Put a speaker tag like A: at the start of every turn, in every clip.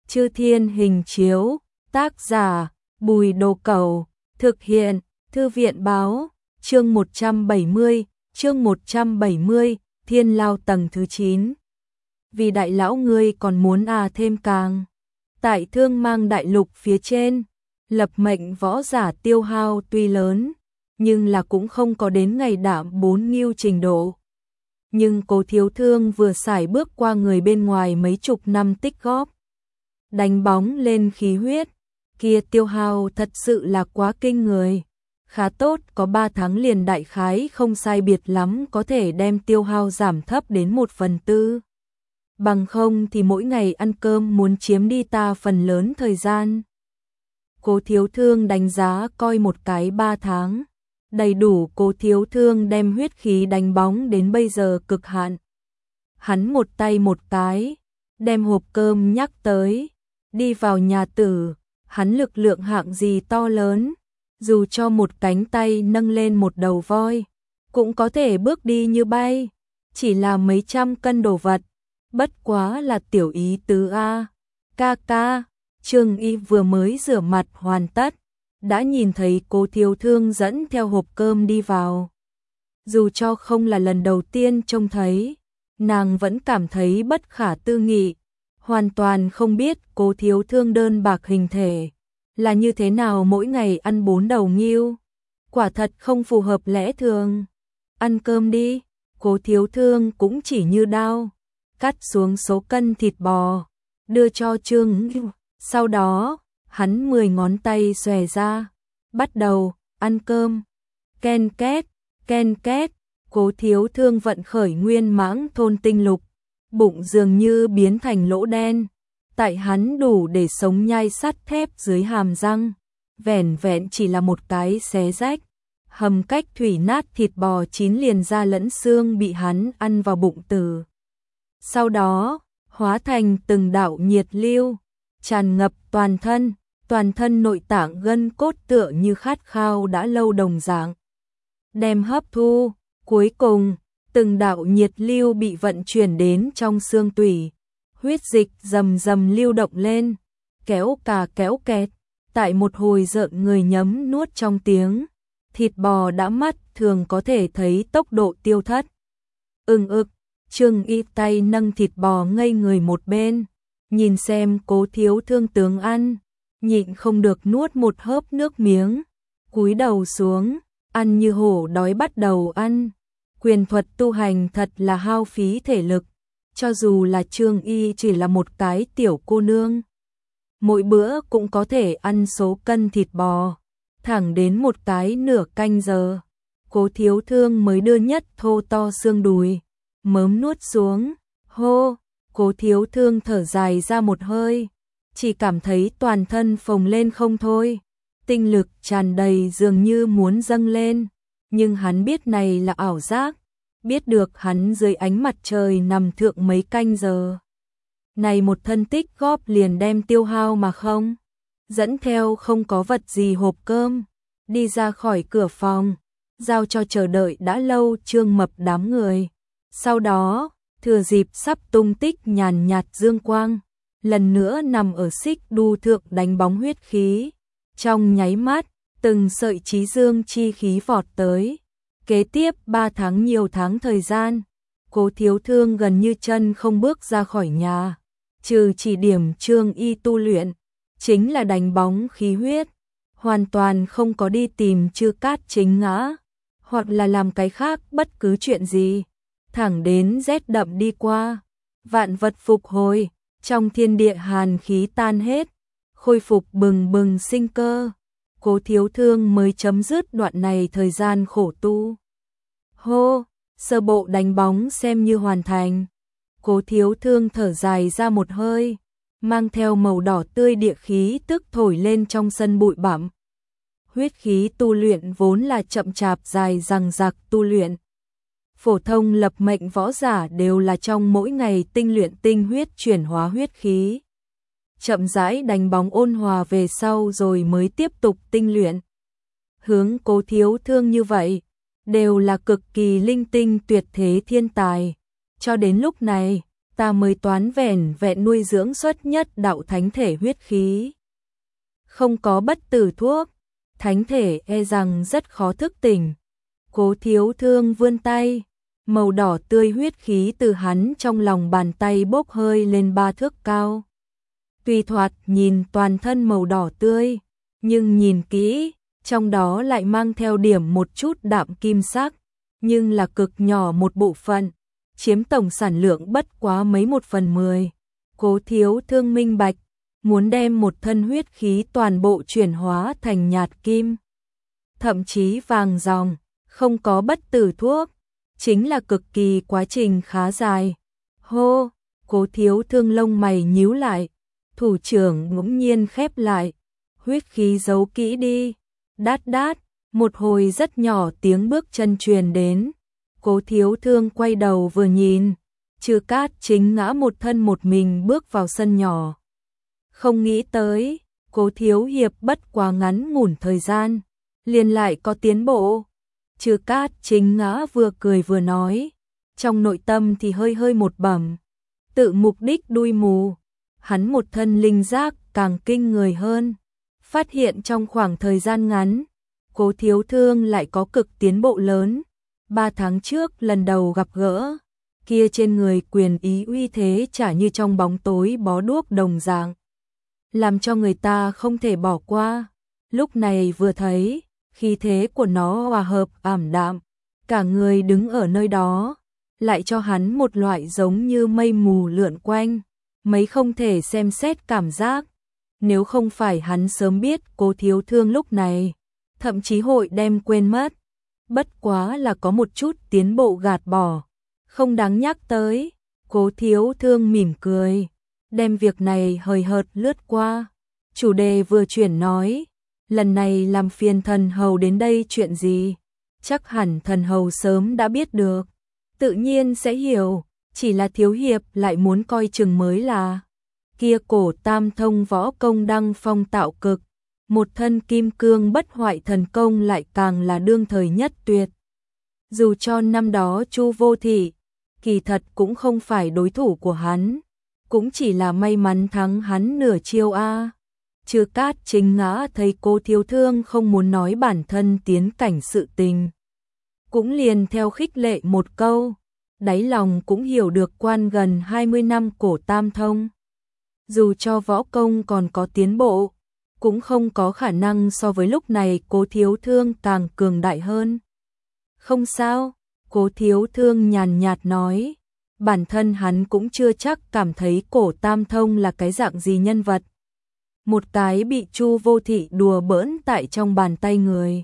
A: Chư Thiên Hình Chiếu, tác giả Bùi Đồ Cẩu, thực hiện Thư viện báo, chương 170, Thiên Lao tầng thứ 9. Vì đại lão ngươi còn muốn thêm càng. Tại Thương Mang đại lục phía trên, lập mệnh võ giả tiêu hao tuy lớn, nhưng là cũng không có đến ngày đạm 4 ngưu trình độ. Nhưng Cố Thiếu Thương vừa sải bước qua người bên ngoài mấy chục năm tích góp, đánh bóng lên khí huyết, kia tiêu hao thật sự là quá kinh người. Khá tốt, có 3 tháng liền đại khái không sai biệt lắm có thể đem tiêu hao giảm thấp đến 1/4. Bằng không thì mỗi ngày ăn cơm muốn chiếm đi ta phần lớn thời gian. Cố Thiếu Thương đánh giá coi một cái 3 tháng. Đầy đủ Cố Thiếu Thương đem huyết khí đánh bóng đến bây giờ cực hạn. Hắn một tay một cái, đem hộp cơm nhắc tới, đi vào nhà tử, hắn lực lượng hạng gì to lớn, dù cho một cánh tay nâng lên một đầu voi, cũng có thể bước đi như bay, chỉ là mấy trăm cân đồ vật, bất quá là tiểu ý tứ a. Ca, Trương Y vừa mới rửa mặt hoàn tất, đã nhìn thấy Cố Thiếu Thương dẫn theo hộp cơm đi vào. Dù cho không là lần đầu tiên trông thấy, nàng vẫn cảm thấy bất khả tư nghị, hoàn toàn không biết Cố Thiếu Thương đơn bạc hình thể là như thế nào mỗi ngày ăn 4 đầu ngưu. Quả thật không phù hợp lẽ thường. Ăn cơm đi, Cố Thiếu Thương cũng chỉ như đao, cắt xuống số cân thịt bò, đưa cho Trương Y. Sau đó, hắn 10 ngón tay xòe ra, bắt đầu ăn cơm. Ken két, Cố Thiếu Thương vận khởi nguyên mãng thôn tinh lục, bụng dường như biến thành lỗ đen, tại hắn đủ để sống nhai sắt thép dưới hàm răng, vẻn vẹn chỉ là một cái xé rách, hầm cách thủy nát thịt bò chín liền da lẫn xương bị hắn ăn vào bụng từ. Sau đó, hóa thành từng đạo nhiệt lưu, tràn ngập toàn thân nội tạng gân cốt tựa như khát khao đã lâu đồng dạng. Đem hấp thu, cuối cùng, từng đạo nhiệt lưu bị vận chuyển đến trong xương tủy, huyết dịch rầm rầm lưu động lên, kéo kẹt, tại một hồi rợn người nhấm nuốt trong tiếng, thịt bò đã mắt thường có thể thấy tốc độ tiêu thất. Trương Y tay nâng thịt bò ngây người một bên, nhìn xem Cố Thiếu Thương tướng ăn, nhịn không được nuốt một hớp nước miếng, cúi đầu xuống, ăn như hổ đói bắt đầu ăn. Quyền thuật tu hành thật là hao phí thể lực, cho dù là Trương Y chỉ là một cái tiểu cô nương, mỗi bữa cũng có thể ăn số cân thịt bò, thẳng đến một cái nửa canh giờ, Cố Thiếu Thương mới đưa nhất thô to xương đùi, mớm nuốt xuống, hô, Cố Thiếu Thương thở dài ra một hơi, chỉ cảm thấy toàn thân phồng lên không thôi, tinh lực tràn đầy dường như muốn dâng lên, nhưng hắn biết này là ảo giác, biết được hắn dưới ánh mặt trời nằm thượng mấy canh giờ. Này một thân tích góp liền đem tiêu hao mà không, dẫn theo không có vật gì hộp cơm, đi ra khỏi cửa phòng, giao cho chờ đợi đã lâu Trương Mập đám người. Sau đó, thừa dịp sắp tung tích nhàn nhạt dương quang, lần nữa nằm ở xích đu thượng đánh bóng huyết khí. Trong nháy mắt, từng sợi chí dương chi khí vọt tới. Kế tiếp 3 tháng nhiều tháng thời gian, Cố Thiếu Thương gần như chân không bước ra khỏi nhà, trừ chỉ điểm Trương Y tu luyện, chính là đánh bóng khí huyết, hoàn toàn không có đi tìm Chư Cát Chính Ngã, hoặc là làm cái khác bất cứ chuyện gì. Thẳng đến rét đậm đi qua, vạn vật phục hồi, trong thiên địa hàn khí tan hết, khôi phục bừng bừng sinh cơ, Cố Thiếu Thương mới chấm dứt đoạn này thời gian khổ tu. Hô, sơ bộ đánh bóng xem như hoàn thành. Cố Thiếu Thương thở dài ra một hơi, mang theo màu đỏ tươi địa khí tức thổi lên trong sân bụi bặm. Huyết khí tu luyện vốn là chậm chạp dài dằng dặc tu luyện. Phổ thông lập mệnh võ giả đều là trong mỗi ngày tinh luyện tinh huyết chuyển hóa huyết khí. Chậm rãi đánh bóng ôn hòa về sau rồi mới tiếp tục tinh luyện. Hướng Cố Thiếu Thương như vậy, đều là cực kỳ linh tinh tuyệt thế thiên tài. Cho đến lúc này, ta mới toán vẻn vẹn nuôi dưỡng xuất nhất đạo thánh thể huyết khí. Không có bất tử thuốc, thánh thể e rằng rất khó thức tỉnh. Cố Thiếu Thương vươn tay, màu đỏ tươi huyết khí từ hắn trong lòng bàn tay bốc hơi lên 3 thước cao. Tuy thoạt nhìn toàn thân màu đỏ tươi, nhưng nhìn kỹ, trong đó lại mang theo điểm một chút đạm kim sắc, nhưng là cực nhỏ một bộ phận, chiếm tổng sản lượng bất quá mấy 1/10. Cố Thiếu Thương minh bạch, muốn đem một thân huyết khí toàn bộ chuyển hóa thành nhạt kim, thậm chí vàng ròng, không có bất tử thuốc, chính là cực kỳ quá trình khá dài. Hô, Cố Thiếu Thương lông mày nhíu lại, thủ trưởng ngẫu nhiên khép lại, huyết khí giấu kỹ đi. Đát đát, một hồi rất nhỏ tiếng bước chân truyền đến. Cố Thiếu Thương quay đầu vừa nhìn, Trư Cát chính ngã một thân một mình bước vào sân nhỏ. Không nghĩ tới, Cố thiếu hiệp bất quá ngắn ngủn thời gian, liền lại có tiến bộ. Trư Cát chính ngã vừa cười vừa nói, trong nội tâm thì hơi hơi một bẩm, tự mục đích đuôi mù. Hắn một thân linh giác càng kinh người hơn, phát hiện trong khoảng thời gian ngắn, Cố Thiếu Thương lại có cực tiến bộ lớn. 3 tháng trước lần đầu gặp gỡ, kia trên người quyền ý uy thế chả như trong bóng tối bó đuốc đồng dạng, làm cho người ta không thể bỏ qua. Lúc này vừa thấy, khí thế của nó hòa hợp ảm đạm, cả người đứng ở nơi đó, lại cho hắn một loại giống như mây mù lượn quanh, mấy không thể xem xét cảm giác. Nếu không phải hắn sớm biết Cố Thiếu Thương lúc này, thậm chí hội đem quên mất. Bất quá là có một chút tiến bộ gạt bỏ, không đáng nhắc tới. Cố Thiếu Thương mỉm cười, đem việc này hời hợt lướt qua. Chủ đề vừa chuyển nói, lần này làm phiền thần hầu đến đây chuyện gì? Chắc hẳn thần hầu sớm đã biết được, tự nhiên sẽ hiểu, chỉ là thiếu hiệp lại muốn coi chừng mới là. Kia cổ tam thông võ công đăng phong tạo cực, một thân kim cương bất hoại thần công lại càng là đương thời nhất tuyệt. Dù cho năm đó Chu Vô Thị, kỳ thật cũng không phải đối thủ của hắn, cũng chỉ là may mắn thắng hắn nửa chiêu a. Trư Cát chính ngã thấy Cố Thiếu Thương không muốn nói bản thân tiến cảnh sự tình, cũng liền theo khích lệ một câu, đáy lòng cũng hiểu được quan gần 20 năm cổ tam thông. Dù cho võ công còn có tiến bộ, cũng không có khả năng so với lúc này Cố Thiếu Thương càng cường đại hơn. Không sao, Cố Thiếu Thương nhàn nhạt nói, bản thân hắn cũng chưa chắc cảm thấy cổ tam thông là cái dạng gì nhân vật. Một cái bị Chu Vô Thị đùa bỡn tại trong bàn tay người.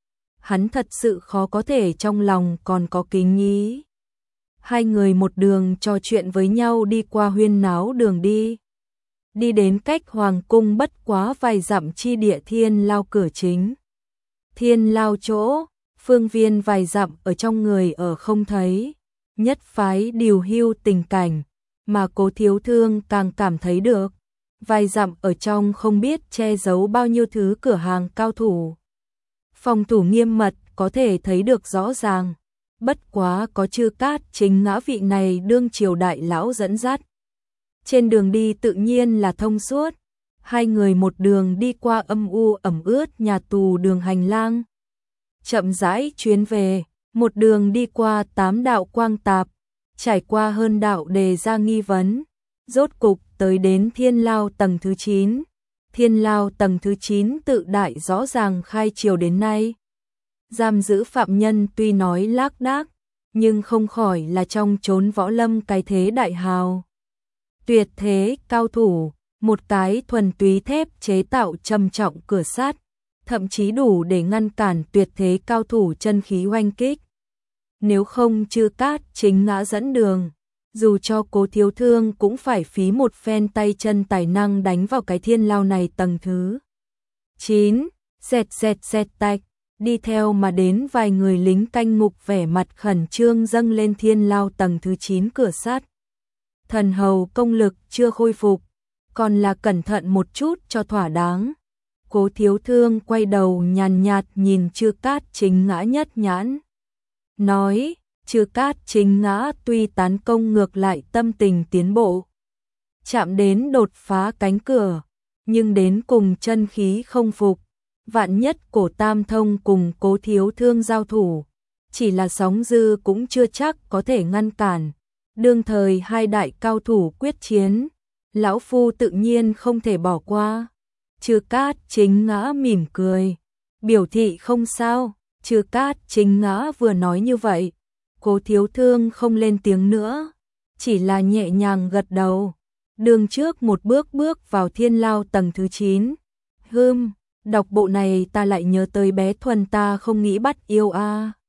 A: Hắn thật sự khó có thể trong lòng còn có kính ý. Hai người một đường trò chuyện với nhau đi qua huyên náo đường đi. Đi đến cách hoàng cung bất quá vài dặm chi địa Thiên Lao cửa chính. Thiên Lao chỗ, phương viên vài dặm ở trong người ở không thấy, nhất phái điều hưu tình cảnh, mà Cố Thiếu Thương càng cảm thấy được. Vài dặm ở trong không biết che giấu bao nhiêu thứ cửa hàng cao thủ. Phòng thủ nghiêm mật có thể thấy được rõ ràng, bất quá có Trư Cát chính ngã vị này đương triều đại lão dẫn dắt. Trên đường đi tự nhiên là thông suốt, hai người một đường đi qua âm u ẩm ướt nhà tù đường hành lang. Chậm rãi chuyến về, một đường đi qua 8 đạo quang tạp, trải qua hơn đạo đề ra nghi vấn, rốt cục tới đến Thiên Lao tầng thứ 9. Thiên Lao tầng thứ 9 tự đại rõ ràng khai triều đến nay. Giam giữ phạm nhân tuy nói lác đác, nhưng không khỏi là trong chốn võ lâm cái thế đại hào. Tuyệt thế cao thủ, một cái thuần túy thép chế tạo trầm trọng cửa sắt, thậm chí đủ để ngăn cản tuyệt thế cao thủ chân khí oanh kích. Nếu không Trư Cát chính ngã dẫn đường, dù cho Cố Thiếu Thương cũng phải phí một phen tay chân tài năng đánh vào cái Thiên Lao này tầng thứ 9, xẹt tạch, đi theo mà đến vài người lính canh ngục vẻ mặt khẩn trương dâng lên Thiên Lao tầng thứ 9 cửa sắt. Thần hầu công lực chưa khôi phục, còn là cẩn thận một chút cho thỏa đáng. Cố Thiếu Thương quay đầu nhàn nhạt nhìn Trư Cát chính ngã nhất nhãn, nói, Trừ Cát Chính Ngã tuy tán công ngược lại tâm tình tiến bộ, chạm đến đột phá cánh cửa, nhưng đến cùng chân khí không phục. Vạn nhất Cổ Tam Thông cùng Cố Thiếu Thương giao thủ, chỉ là sóng dư cũng chưa chắc có thể ngăn cản. Đương thời hai đại cao thủ quyết chiến, lão phu tự nhiên không thể bỏ qua. Trừ Cát Chính Ngã mỉm cười, biểu thị không sao. Trừ Cát Chính Ngã vừa nói như vậy, Cố Thiếu Thương không lên tiếng nữa, chỉ là nhẹ nhàng gật đầu. Đường trước một bước bước vào Thiên Lao tầng thứ 9. Đọc bộ này ta lại nhớ tới bé Thuần ta không nghĩ bắt yêu a.